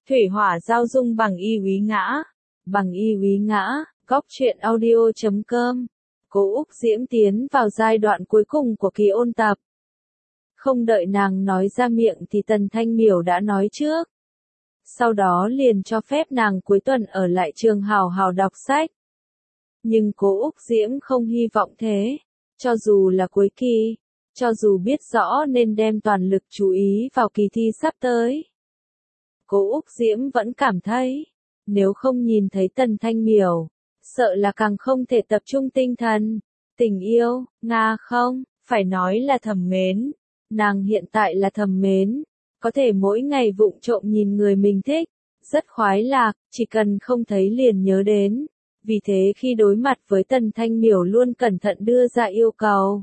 Thủy hỏa giao dung bằng y úy ngã. Bằng y úy ngã, góc truyện audio.com. Cố Úc Diễm tiến vào giai đoạn cuối cùng của kỳ ôn tập. Không đợi nàng nói ra miệng thì Tần Thanh Miểu đã nói trước. Sau đó liền cho phép nàng cuối tuần ở lại trường hào hào đọc sách. Nhưng Cố Úc Diễm không hy vọng thế. Cho dù là cuối kỳ, cho dù biết rõ nên đem toàn lực chú ý vào kỳ thi sắp tới. Cố Úc Diễm vẫn cảm thấy, nếu không nhìn thấy Tần Thanh Miểu, sợ là càng không thể tập trung tinh thần. Tình yêu, Nga không, phải nói là thầm mến. Nàng hiện tại là thầm mến, có thể mỗi ngày vụng trộm nhìn người mình thích, rất khoái lạc, chỉ cần không thấy liền nhớ đến. Vì thế khi đối mặt với Tần Thanh Miểu luôn cẩn thận đưa ra yêu cầu.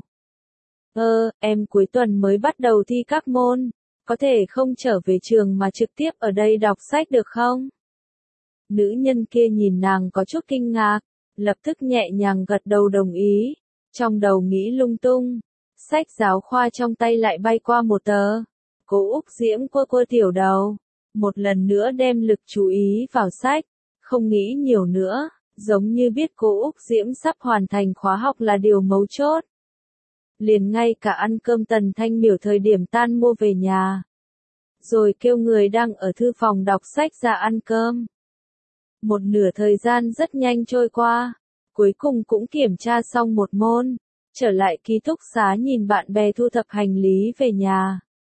Em cuối tuần mới bắt đầu thi các môn, có thể không trở về trường mà trực tiếp ở đây đọc sách được không? Nữ nhân kia nhìn nàng có chút kinh ngạc, lập tức nhẹ nhàng gật đầu đồng ý, trong đầu nghĩ lung tung. Sách giáo khoa trong tay lại bay qua một tờ. Cố Úc Diễm quơ tiểu đầu, một lần nữa đem lực chú ý vào sách, không nghĩ nhiều nữa, giống như biết Cố Úc Diễm sắp hoàn thành khóa học là điều mấu chốt. Liền ngay cả ăn cơm Tần Thanh Miểu thời điểm tan mua về nhà. Rồi kêu người đang ở thư phòng đọc sách ra ăn cơm. Một nửa thời gian rất nhanh trôi qua, cuối cùng cũng kiểm tra xong một môn, trở lại ký túc xá nhìn bạn bè thu thập hành lý về nhà.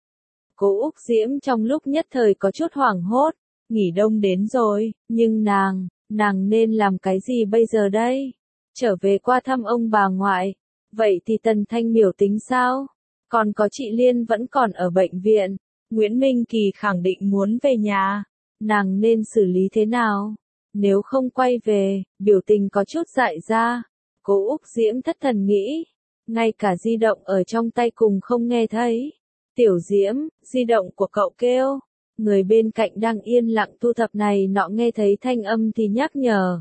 Cố Úc Diễm trong lúc nhất thời có chút hoảng hốt, nghỉ đông đến rồi, nhưng nàng nên làm cái gì bây giờ đây? Trở về qua thăm ông bà ngoại, vậy thì Tần Thanh Miểu tính sao? Còn có chị Liên vẫn còn ở bệnh viện, Nguyễn Minh Kỳ khẳng định muốn về nhà, nàng nên xử lý thế nào? Nếu không quay về, biểu tình có chút dại ra. Cố Úc Diễm thất thần nghĩ, ngay cả di động ở trong tay cùng không nghe thấy. Tiểu Diễm, di động của cậu kêu. Người bên cạnh đang yên lặng thu thập này nọ nghe thấy thanh âm thì nhắc nhở.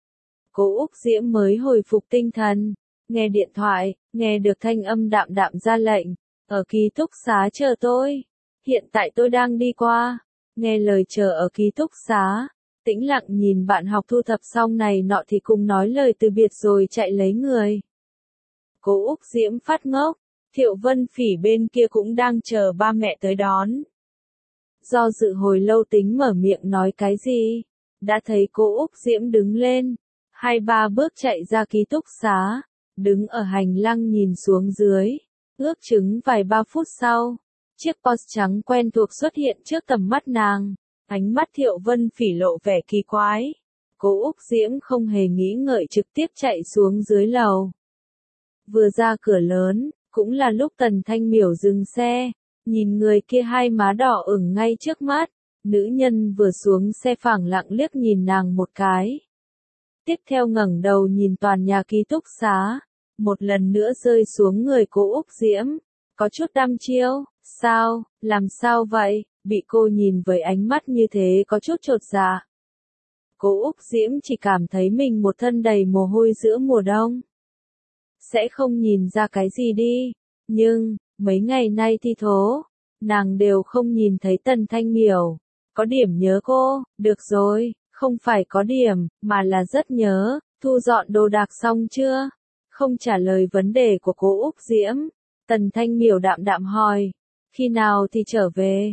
Cố Úc Diễm mới hồi phục tinh thần, nghe điện thoại, nghe được thanh âm đạm đạm ra lệnh, ở ký túc xá chờ tôi. Hiện tại tôi đang đi qua. Nghe lời chờ ở ký túc xá. Tĩnh lặng nhìn bạn học thu thập xong này nọ thì cùng nói lời từ biệt rồi chạy lấy người. Cố Úc Diễm phát ngốc, Thiệu Vân Phỉ bên kia cũng đang chờ ba mẹ tới đón. Do dự hồi lâu tính mở miệng nói cái gì, đã thấy Cố Úc Diễm đứng lên, 2-3 bước chạy ra ký túc xá, đứng ở hành lang nhìn xuống dưới, ước chừng vài 3 phút sau, chiếc Porsche trắng quen thuộc xuất hiện trước tầm mắt nàng. Ánh mắt Thiệu Vân Phỉ lộ vẻ kỳ quái. Cố Úc Diễm không hề nghĩ ngợi trực tiếp chạy xuống dưới lầu. Vừa ra cửa lớn, cũng là lúc Tần Thanh Miểu dừng xe, nhìn người kia hai má đỏ ửng ngay trước mắt. Nữ nhân vừa xuống xe phẳng lặng liếc nhìn nàng một cái. Tiếp theo ngẩng đầu nhìn toàn nhà ký túc xá, một lần nữa rơi xuống người Cố Úc Diễm, có chút đăm chiêu. Sao, làm sao vậy? Bị cô nhìn với ánh mắt như thế có chút chột dạ. Cố Úc Diễm chỉ cảm thấy mình một thân đầy mồ hôi giữa mùa đông. Sẽ không nhìn ra cái gì đi, nhưng, mấy ngày nay thi thố, nàng đều không nhìn thấy Tần Thanh Miểu. Có điểm nhớ cô, được rồi, không phải có điểm, mà là rất nhớ. Thu dọn đồ đạc xong chưa? Không trả lời vấn đề của Cố Úc Diễm, Tần Thanh Miểu đạm đạm hỏi, khi nào thì trở về?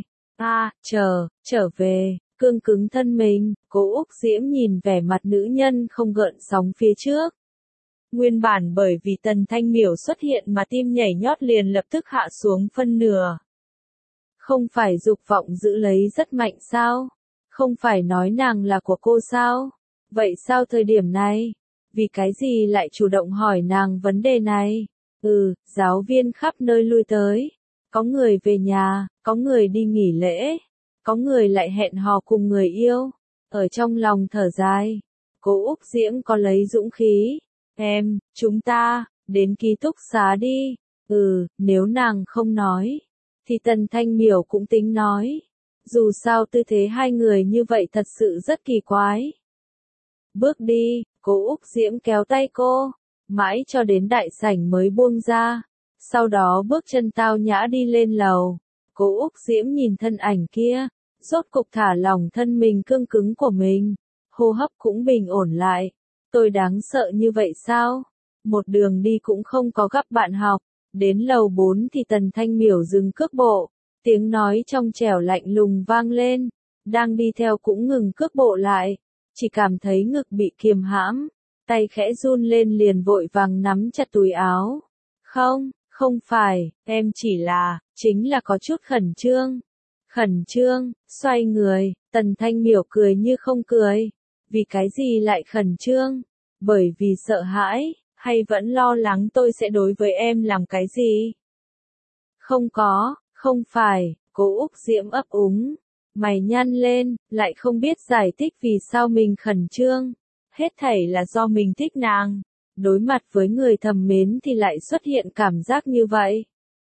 Trở về, cương cứng thân mình, Cố Úc Diễm nhìn vẻ mặt nữ nhân không gợn sóng phía trước. Nguyên bản bởi vì Tần Thanh Miểu xuất hiện mà tim nhảy nhót liền lập tức hạ xuống phân nửa. Không phải dục vọng giữ lấy rất mạnh sao? Không phải nói nàng là của cô sao? Vậy sao thời điểm này? Vì cái gì lại chủ động hỏi nàng vấn đề này? Giáo viên khắp nơi lui tới. Có người về nhà, có người đi nghỉ lễ, có người lại hẹn hò cùng người yêu. Ở trong lòng thở dài, Cố Úc Diễm có lấy dũng khí. Chúng ta, đến ký túc xá đi. Nếu nàng không nói, thì Tần Thanh Miểu cũng tính nói. Dù sao tư thế hai người như vậy thật sự rất kỳ quái. Bước đi, Cố Úc Diễm kéo tay cô, mãi cho đến đại sảnh mới buông ra. Sau đó bước chân tao nhã đi lên lầu. Cố Úc Diễm nhìn thân ảnh kia, rốt cục thả lỏng thân mình cương cứng của mình, hô hấp cũng bình ổn lại. Tôi đáng sợ như vậy sao? Một đường đi cũng không có gặp bạn học, đến lầu 4 thì Tần Thanh Miểu dừng cước bộ, tiếng nói trong trẻo lạnh lùng vang lên, đang đi theo cũng ngừng cước bộ lại, chỉ cảm thấy ngực bị kiềm hãm, tay khẽ run lên liền vội vàng nắm chặt túi áo. Không, không phải, em chỉ là, chính là có chút khẩn trương. Khẩn trương, xoay người, Tần Thanh Miểu cười như không cười. Vì cái gì lại khẩn trương? Bởi vì sợ hãi, hay vẫn lo lắng tôi sẽ đối với em làm cái gì? Không có, không phải, Cố Úc Diễm ấp úng. Mày nhăn lên, lại không biết giải thích vì sao mình khẩn trương. Hết thảy là do mình thích nàng. Đối mặt với người thầm mến thì lại xuất hiện cảm giác như vậy.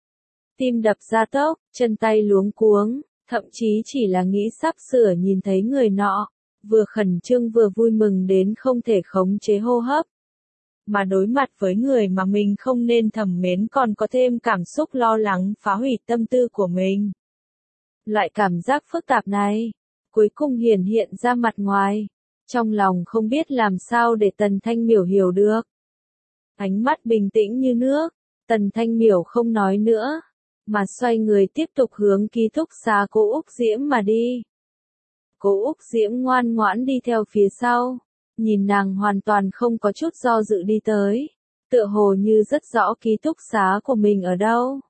Tim đập ra tốc, chân tay luống cuống, thậm chí chỉ là nghĩ sắp sửa nhìn thấy người nọ, vừa khẩn trương vừa vui mừng đến không thể khống chế hô hấp. Mà đối mặt với người mà mình không nên thầm mến còn có thêm cảm xúc lo lắng phá hủy tâm tư của mình. Loại cảm giác phức tạp này, cuối cùng hiển hiện ra mặt ngoài, trong lòng không biết làm sao để Tần Thanh Miểu hiểu được. Ánh mắt bình tĩnh như nước, Tần Thanh Miểu không nói nữa, mà xoay người tiếp tục hướng ký túc xá Cố Úc Diễm mà đi. Cố Úc Diễm ngoan ngoãn đi theo phía sau, nhìn nàng hoàn toàn không có chút do dự đi tới, tựa hồ như rất rõ ký túc xá của mình ở đâu.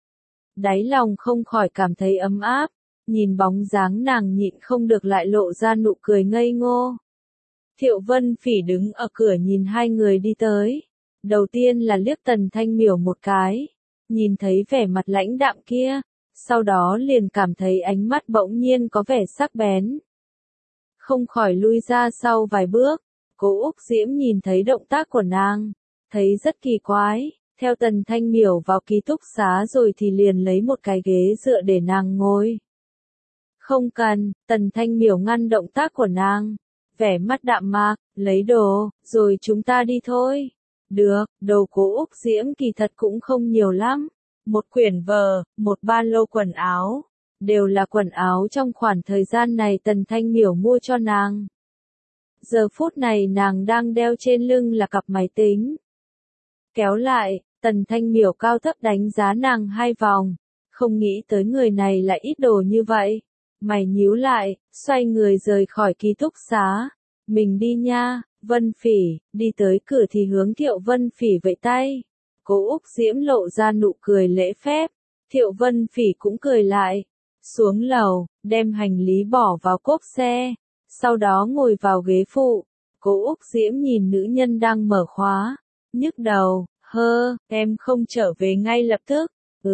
Đáy lòng không khỏi cảm thấy ấm áp, nhìn bóng dáng nàng nhịn không được lại lộ ra nụ cười ngây ngô. Thiệu Vân Phỉ đứng ở cửa nhìn hai người đi tới. Đầu tiên là liếc Tần Thanh Miểu một cái, nhìn thấy vẻ mặt lãnh đạm kia, sau đó liền cảm thấy ánh mắt bỗng nhiên có vẻ sắc bén. Không khỏi lui ra sau vài bước, Cố Úc Diễm nhìn thấy động tác của nàng, thấy rất kỳ quái, theo Tần Thanh Miểu vào ký túc xá rồi thì liền lấy một cái ghế dựa để nàng ngồi. Không cần, Tần Thanh Miểu ngăn động tác của nàng, vẻ mắt đạm mạc, lấy đồ, rồi chúng ta đi thôi. Được, đồ Cố Úc Diễm kỳ thật cũng không nhiều lắm. Một quyển vở, một ba lô quần áo. Đều là quần áo trong khoảng thời gian này Tần Thanh Miểu mua cho nàng. Giờ phút này nàng đang đeo trên lưng là cặp máy tính. Kéo lại, Tần Thanh Miểu cao thấp đánh giá nàng hai vòng. Không nghĩ tới người này lại ít đồ như vậy. Mày nhíu lại, xoay người rời khỏi ký túc xá. Mình đi nha. Vân Phỉ, đi tới cửa thì hướng Thiệu Vân Phỉ vẫy tay. Cố Úc Diễm lộ ra nụ cười lễ phép. Thiệu Vân Phỉ cũng cười lại. Xuống lầu, đem hành lý bỏ vào cốp xe. Sau đó ngồi vào ghế phụ. Cố Úc Diễm nhìn nữ nhân đang mở khóa. Nhức đầu, em không trở về ngay lập tức.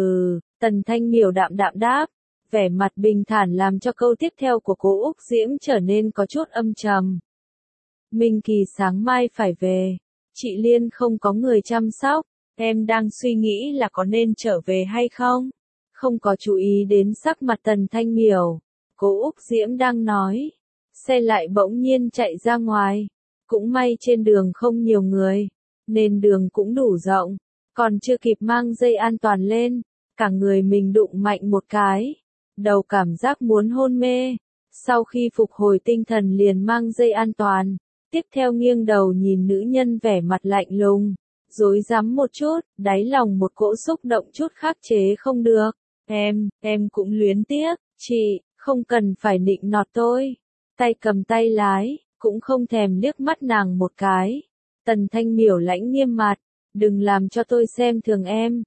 Tần Thanh Miểu đạm đạm đáp. Vẻ mặt bình thản làm cho câu tiếp theo của Cố Úc Diễm trở nên có chút âm trầm. Minh Kỳ sáng mai phải về. Chị Liên không có người chăm sóc. Em đang suy nghĩ là có nên trở về hay không? Không có chú ý đến sắc mặt Tần Thanh Miểu. Cố Úc Diễm đang nói. Xe lại bỗng nhiên chạy ra ngoài. Cũng may trên đường không nhiều người. Nên đường cũng đủ rộng. Còn chưa kịp mang dây an toàn lên. Cả người mình đụng mạnh một cái. Đầu cảm giác muốn hôn mê. Sau khi phục hồi tinh thần liền mang dây an toàn. Tiếp theo nghiêng đầu nhìn nữ nhân vẻ mặt lạnh lùng, rối rắm một chút, đáy lòng một cỗ xúc động chút khắc chế không được. Em cũng luyến tiếc, chị, không cần phải nịnh nọt tôi. Tay cầm tay lái, cũng không thèm liếc mắt nàng một cái. Tần Thanh Miểu lãnh nghiêm mặt, đừng làm cho tôi xem thường em.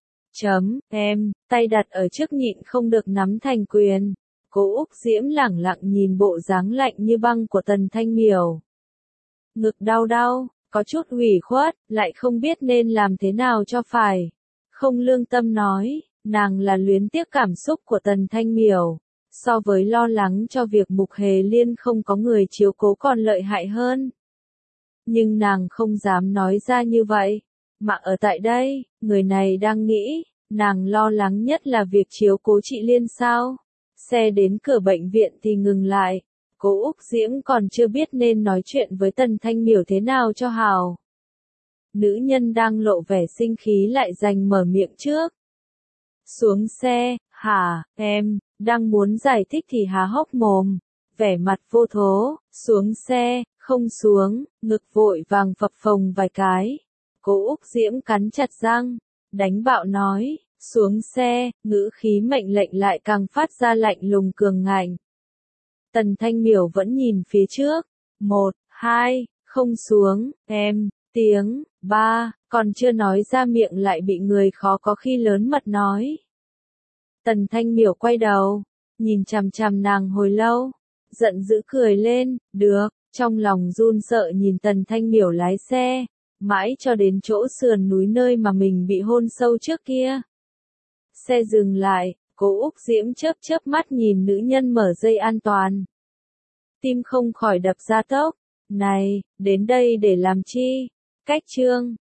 Tay đặt ở trước nhịn không được nắm thành quyền. Cố Úc Diễm lẳng lặng nhìn bộ dáng lạnh như băng của Tần Thanh Miểu. Ngực đau đau, có chút ủy khuất, lại không biết nên làm thế nào cho phải. Không lương tâm nói, nàng là luyến tiếc cảm xúc của Tần Thanh Miểu. So với lo lắng cho việc Mục Hề Liên không có người chiếu cố còn lợi hại hơn. Nhưng nàng không dám nói ra như vậy. Mà ở tại đây, người này đang nghĩ, nàng lo lắng nhất là việc chiếu cố chị Liên sao. Xe đến cửa bệnh viện thì ngừng lại. Cố Úc Diễm còn chưa biết nên nói chuyện với Tần Thanh Miểu thế nào cho hào. Nữ nhân đang lộ vẻ sinh khí lại giành mở miệng trước. Xuống xe, hả, em, Đang muốn giải thích thì há hốc mồm, vẻ mặt vô thố, xuống xe, không xuống, ngực vội vàng phập phồng vài cái. Cố Úc Diễm cắn chặt răng, đánh bạo nói, xuống xe, ngữ khí mệnh lệnh lại càng phát ra lạnh lùng cường ngạnh. Tần Thanh Miểu vẫn nhìn phía trước, 1, 2, không xuống, em, tiếng, 3, còn chưa nói ra miệng lại bị người khó có khi lớn mật nói. Tần Thanh Miểu quay đầu, nhìn chằm chằm nàng hồi lâu, giận dữ cười lên, được, trong lòng run sợ nhìn Tần Thanh Miểu lái xe, mãi cho đến chỗ sườn núi nơi mà mình bị hôn sâu trước kia. Xe dừng lại, Cố Úc Diễm chớp chớp mắt nhìn nữ nhân mở dây an toàn. Tim không khỏi đập ra tốc, này, đến đây để làm chi? Cách chương